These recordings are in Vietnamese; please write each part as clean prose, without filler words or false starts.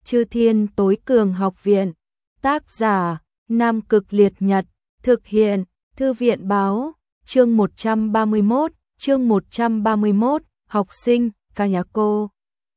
Chư Thiên Tối Cường Học Viện. Tác giả: Nam Cực Liệt Nhật. Thực hiện: Thư viện báo. Chương 131, học sinh, cả nhà cô.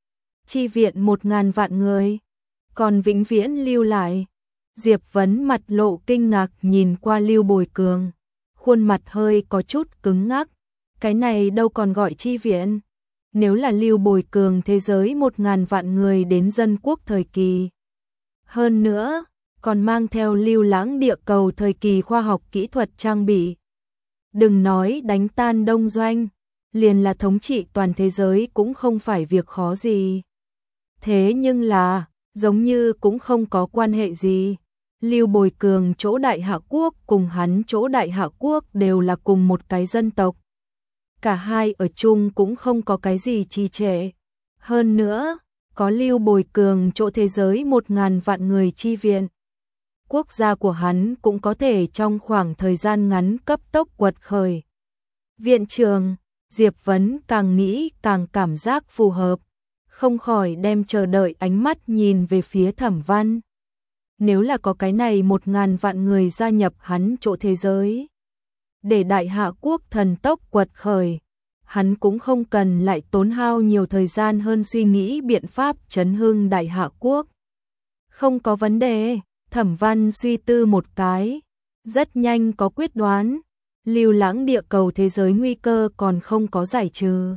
Chi viện 1000 vạn người, còn vĩnh viễn lưu lại. Diệp Vấn mặt lộ kinh ngạc nhìn qua Lưu Bồi Cường, khuôn mặt hơi có chút cứng ngắc. Cái này đâu còn gọi chi viện. Nếu là Lưu Bồi Cường thế giới 1000 vạn người đến dân quốc thời kỳ. Hơn nữa, còn mang theo Lưu Lãng địa cầu thời kỳ khoa học kỹ thuật trang bị. Đừng nói đánh tan Đông Doanh, liền là thống trị toàn thế giới cũng không phải việc khó gì. Thế nhưng là, giống như cũng không có quan hệ gì. Lưu Bồi Cường chỗ Đại Hạ Quốc cùng hắn chỗ Đại Hạ Quốc đều là cùng một cái dân tộc. Cả hai ở chung cũng không có cái gì trì trệ. Hơn nữa, có Lưu Bồi Cường chỗ thế giới 1000 vạn người chi viện. Quốc gia của hắn cũng có thể trong khoảng thời gian ngắn cấp tốc quật khởi. Viện trường, Diệp Vấn càng nghĩ càng cảm giác phù hợp, không khỏi đem chờ đợi ánh mắt nhìn về phía Thẩm Văn. Nếu là có cái này 1000 vạn người gia nhập hắn chỗ thế giới, để Đại Hạ Quốc thần tốc quật khởi, hắn cũng không cần lại tốn hao nhiều thời gian hơn suy nghĩ biện pháp chấn hưng Đại Hạ Quốc. Không có vấn đề. Thẩm Văn suy tư một cái, rất nhanh có quyết đoán. Lưu Lãng địa cầu thế giới nguy cơ còn không có giải trừ.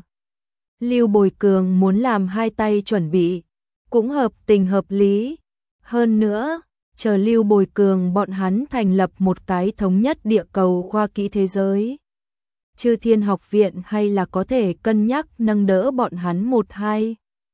Lưu Bồi Cường muốn làm hai tay chuẩn bị, cũng hợp tình hợp lý. Hơn nữa, chờ Lưu Bồi Cường bọn hắn thành lập một cái thống nhất địa cầu khoa kỹ thế giới. Chư Thiên Học Viện hay là có thể cân nhắc nâng đỡ bọn hắn một hai.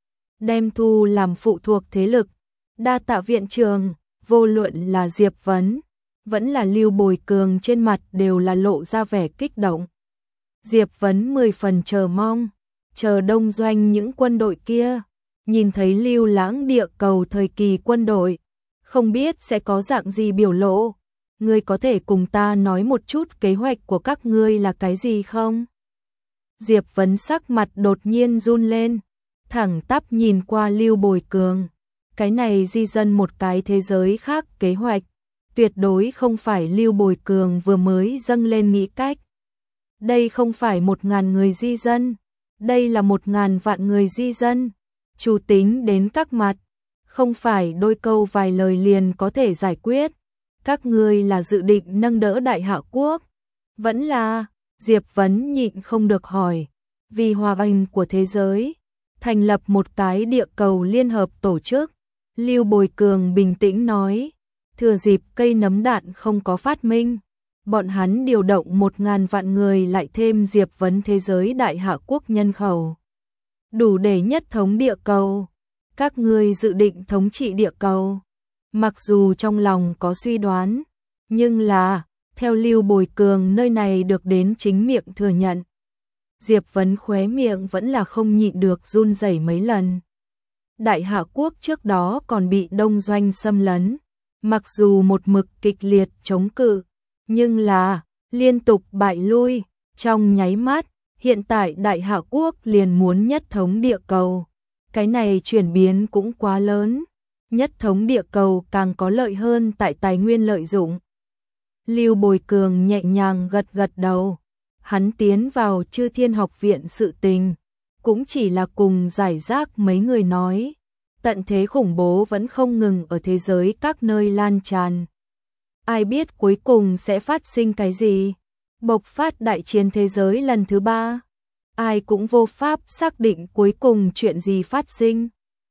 Đem thu làm phụ thuộc thế lực. Đa tạ viện trường. Vô luận là Diệp Vấn, vẫn là Lưu Bồi Cường trên mặt đều là lộ ra vẻ kích động. Diệp Vấn 10 phần chờ mong, chờ Đông Doanh những quân đội kia, nhìn thấy Lưu Lãng địa cầu thời kỳ quân đội, không biết sẽ có dạng gì biểu lộ. Ngươi có thể cùng ta nói một chút kế hoạch của các ngươi là cái gì không? Diệp Vấn sắc mặt đột nhiên run lên, thẳng tắp nhìn qua Lưu Bồi Cường. Cái này di dân một cái thế giới khác kế hoạch, tuyệt đối không phải Lưu Bồi Cường vừa mới dâng lên nghĩ cách. Đây không phải 1000 người di dân, đây là 1000 vạn người di dân. Chủ tính đến các mặt, không phải đôi câu vài lời liền có thể giải quyết. Các ngươi là dự định nâng đỡ Đại Hạ Quốc, vẫn là? Diệp Vấn nhịn không được hỏi. Vì hòa bình của thế giới, thành lập một cái địa cầu liên hợp tổ chức. Lưu Bồi Cường bình tĩnh nói, thừa dịp cây nấm đạn không có phát minh, bọn hắn điều động 1000 vạn người lại thêm Diệp Vấn thế giới Đại Hạ Quốc nhân khẩu. Đủ để nhất thống địa cầu. Các ngươi dự định thống trị địa cầu. Mặc dù trong lòng có suy đoán, nhưng là, theo Lưu Bồi Cường nơi này được đến chính miệng thừa nhận. Diệp Vấn khóe miệng vẫn là không nhịn được run rẩy mấy lần. Đại Hạ Quốc trước đó còn bị Đông Doanh xâm lấn, mặc dù một mực kịch liệt chống cự, nhưng là liên tục bại lui. Trong nháy mắt, hiện tại Đại Hạ Quốc liền muốn nhất thống địa cầu. Cái này chuyển biến cũng quá lớn. Nhất thống địa cầu càng có lợi hơn tại tài nguyên lợi dụng. Lưu Bồi Cường nhẹ nhàng gật gật đầu. Hắn tiến vào Chư Thiên Học Viện sự tình, cũng chỉ là cùng giải rác mấy người nói. Tận thế khủng bố vẫn không ngừng ở thế giới các nơi lan tràn. Ai biết cuối cùng sẽ phát sinh cái gì? Bộc phát đại chiến thế giới lần thứ 3. Ai cũng vô pháp xác định cuối cùng chuyện gì phát sinh.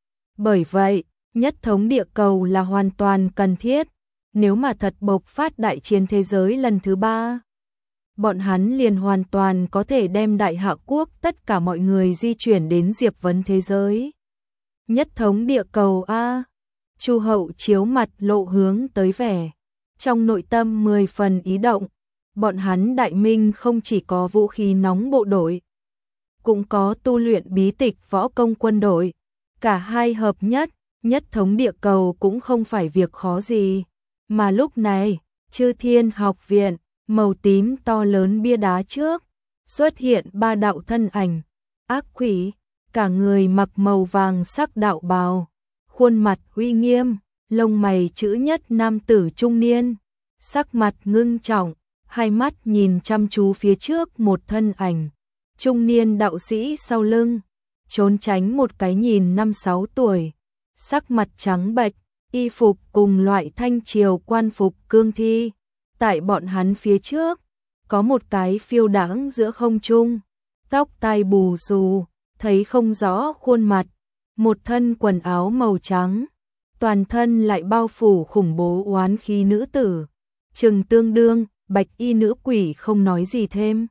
Bởi vậy, nhất thống địa cầu là hoàn toàn cần thiết. Nếu mà thật bộc phát đại chiến thế giới lần thứ 3, bọn hắn liền hoàn toàn có thể đem Đại Hạ Quốc tất cả mọi người di chuyển đến Diệp Vấn thế giới. Nhất thống địa cầu a. Chu Hậu Chiếu mặt lộ hướng tới vẻ, trong nội tâm 10 phần ý động. Bọn hắn Đại Minh không chỉ có vũ khí nóng bộ đội, cũng có tu luyện bí tịch võ công quân đội. Cả hai hợp nhất, nhất thống địa cầu cũng không phải việc khó gì. Mà lúc này, Chư Thiên Học Viện, màu tím to lớn bia đá trước, xuất hiện 3 đạo thân ảnh. Ác quỷ, cả người mặc màu vàng sắc đạo bào, khuôn mặt uy nghiêm, lông mày chữ nhất nam tử trung niên, sắc mặt ngưng trọng, hai mắt nhìn chăm chú phía trước một thân ảnh. Trung niên đạo sĩ sau lưng, trốn tránh một cái nhìn 5-6 tuổi, sắc mặt trắng bệch, y phục cùng loại thanh triều quan phục cương thi. Tại bọn hắn phía trước, có một cái phiêu đãng giữa không trung, tóc tai bù xù, thấy không rõ khuôn mặt, một thân quần áo màu trắng, toàn thân lại bao phủ khủng bố oán khí nữ tử. Chừng tương đương, bạch y nữ quỷ không nói gì thêm,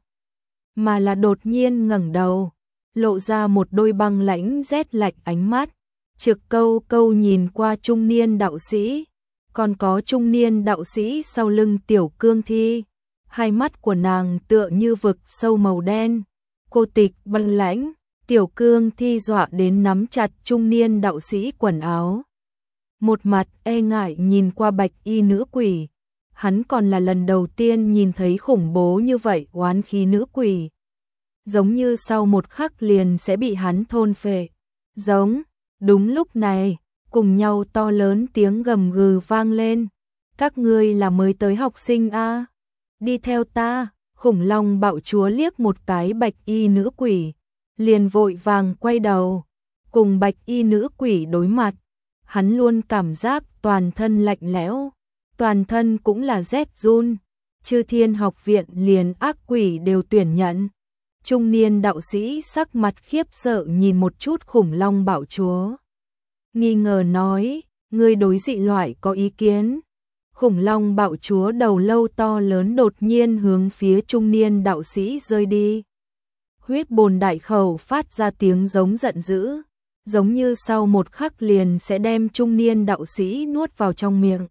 mà là đột nhiên ngẩng đầu, lộ ra một đôi băng lãnh rét lạnh ánh mắt, trực câu câu nhìn qua trung niên đạo sĩ, còn có trung niên đạo sĩ sau lưng tiểu cương thi. Hai mắt của nàng tựa như vực sâu màu đen, cô tịch băng lãnh, tiểu cương thi dọa đến nắm chặt trung niên đạo sĩ quần áo. Một mặt e ngại nhìn qua bạch y nữ quỷ, hắn còn là lần đầu tiên nhìn thấy khủng bố như vậy oán khí nữ quỷ. Giống như sau một khắc liền sẽ bị hắn thôn phệ. Giống, đúng lúc này, cùng nhau to lớn tiếng gầm gừ vang lên. Các ngươi là mới tới học sinh a? Đi theo ta. Khủng long bạo chúa liếc một cái bạch y nữ quỷ, liền vội vàng quay đầu, cùng bạch y nữ quỷ đối mặt. Hắn luôn cảm giác toàn thân lạnh lẽo, toàn thân cũng là rét run. Chư Thiên học viện liền ác quỷ đều tuyển nhận. Trung niên đạo sĩ sắc mặt khiếp sợ nhìn một chút khủng long bạo chúa, nghi ngờ nói, ngươi đối dị loại có ý kiến? Khủng long bạo chúa đầu lâu to lớn đột nhiên hướng phía trung niên đạo sĩ rơi đi. Huyết bồn đại khẩu phát ra tiếng giống giận dữ, giống như sau một khắc liền sẽ đem trung niên đạo sĩ nuốt vào trong miệng.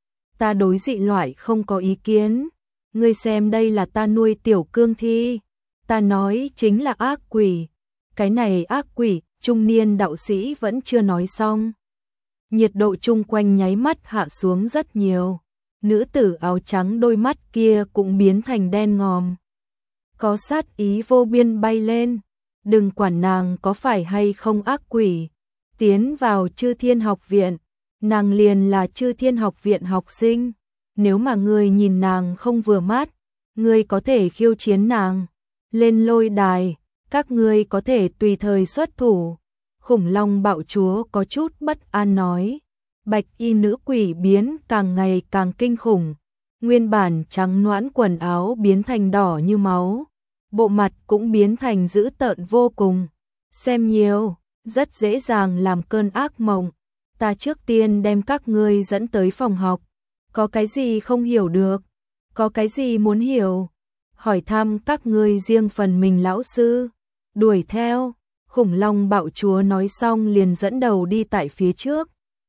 Ta đối dị loại không có ý kiến, ngươi xem đây là ta nuôi tiểu cương thi, ta nói chính là ác quỷ. Cái này ác quỷ, trung niên đạo sĩ vẫn chưa nói xong. Nhiệt độ chung quanh nháy mắt hạ xuống rất nhiều. Nữ tử áo trắng đôi mắt kia cũng biến thành đen ngòm. Có sát ý vô biên bay lên. Đừng quản nàng có phải hay không ác quỷ. Tiến vào Chư Thiên học viện. Nàng liền là Chư Thiên học viện học sinh. Nếu mà ngươi nhìn nàng không vừa mắt, ngươi có thể khiêu chiến nàng. Lên lôi đài, các ngươi có thể tùy thời xuất thủ. Khủng long bạo chúa có chút bất an nói. Bạch y nữ quỷ biến càng ngày càng kinh khủng. Nguyên bản trắng nõn quần áo biến thành đỏ như máu. Bộ mặt cũng biến thành dữ tợn vô cùng. Xem nhiều, rất dễ dàng làm cơn ác mộng. Ta trước tiên đem các ngươi dẫn tới phòng học. Có cái gì không hiểu được? Có cái gì muốn hiểu? Hỏi thăm các ngươi riêng phần mình lão sư. Đuổi theo. Khủng long bạo chúa nói xong liền dẫn đầu đi tại phía trước.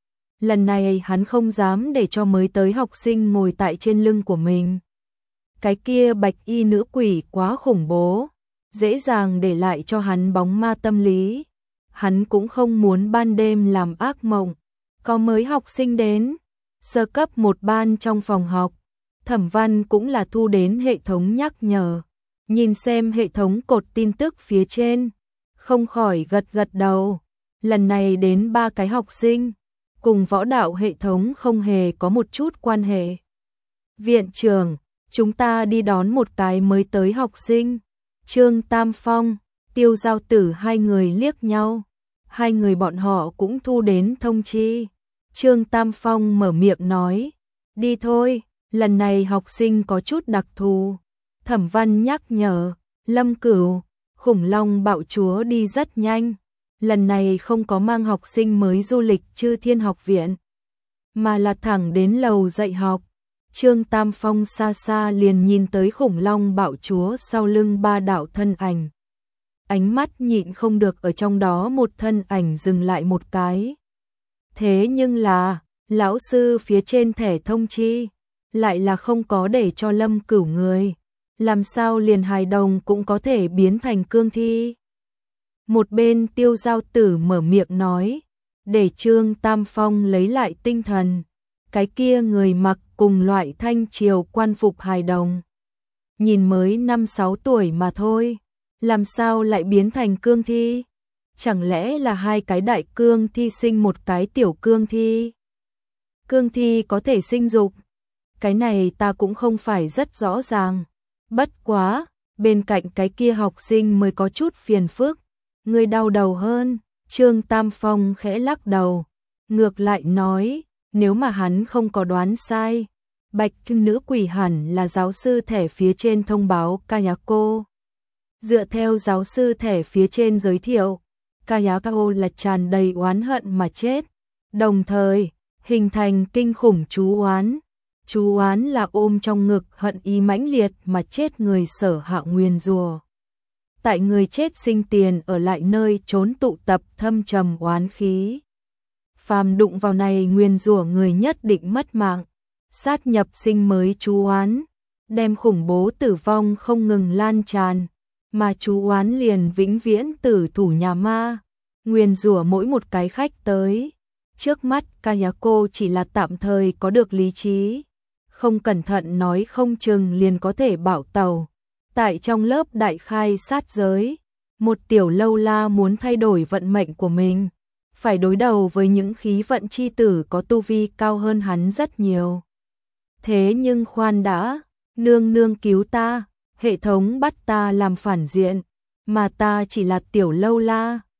Lần này hắn không dám để cho mới tới học sinh ngồi tại trên lưng của mình. Cái kia bạch y nữ quỷ quá khủng bố, dễ dàng để lại cho hắn bóng ma tâm lý. Hắn cũng không muốn ban đêm làm ác mộng. Có mới học sinh đến, sơ cấp một ban trong phòng học. Thẩm Văn cũng là thu đến hệ thống nhắc nhở. Nhìn xem hệ thống cột tin tức phía trên, không khỏi gật gật đầu. Lần này đến 3 cái học sinh, cùng võ đạo hệ thống không hề có một chút quan hệ. Viện trưởng, chúng ta đi đón một cái mới tới học sinh. Trương Tam Phong, Tiêu Giao Tử hai người liếc nhau. Hai người bọn họ cũng thu đến thông chi. Trương Tam Phong mở miệng nói, đi thôi, lần này học sinh có chút đặc thù. Thẩm Văn nhắc nhở, Lâm Cửu, khủng long bạo chúa đi rất nhanh. Lần này không có mang học sinh mới du lịch Chư Thiên học viện, mà là thẳng đến lầu dạy học. Trương Tam Phong xa xa liền nhìn tới khủng long bạo chúa sau lưng 3 đạo thân ảnh. Ánh mắt nhịn không được ở trong đó một thân ảnh dừng lại một cái. Thế nhưng là, lão sư phía trên thẻ thông chi, lại là không có để cho Lâm Cửu người. Làm sao liền hài đồng cũng có thể biến thành cương thi? Một bên Tiêu Giao Tử mở miệng nói, để Trương Tam Phong lấy lại tinh thần. Cái kia người mặc cùng loại thanh triều quan phục hài đồng, nhìn mới 5-6 tuổi mà thôi, làm sao lại biến thành cương thi? chẳng lẽ là hai cái đại cương thi sinh một cái tiểu cương thi? Cương thi có thể sinh dục, cái này ta cũng không phải rất rõ ràng. Bất quá, bên cạnh cái kia học sinh mới có chút phiền phức, người đau đầu hơn. Trương Tam Phong khẽ lắc đầu, ngược lại nói, nếu mà hắn không có đoán sai, bạch nữ quỷ hẳn là giáo sư thẻ phía trên thông báo Kayako. Dựa theo giáo sư thẻ phía trên giới thiệu, Kayako là tràn đầy oán hận mà chết, đồng thời hình thành kinh khủng chú oán. Chú oán là ôm trong ngực hận ý mãnh liệt mà chết người sở hạ nguyền rủa. Tại người chết sinh tiền ở lại nơi trốn tụ tập thâm trầm oán khí. Phàm đụng vào này nguyền rủa người nhất định mất mạng. Sát nhập sinh mới chú oán, đem khủng bố tử vong không ngừng lan tràn, mà chú oán liền vĩnh viễn tử thủ nhà ma, nguyền rủa mỗi một cái khách tới. Trước mắt Kayako chỉ là tạm thời có được lý trí, không cẩn thận nói không chừng liền có thể bảo tàu. Tại trong lớp đại khai sát giới, một tiểu lâu la muốn thay đổi vận mệnh của mình, phải đối đầu với những khí vận chi tử có tu vi cao hơn hắn rất nhiều. Thế nhưng khoan đã, nương nương cứu ta, hệ thống bắt ta làm phản diện, mà ta chỉ là tiểu lâu la,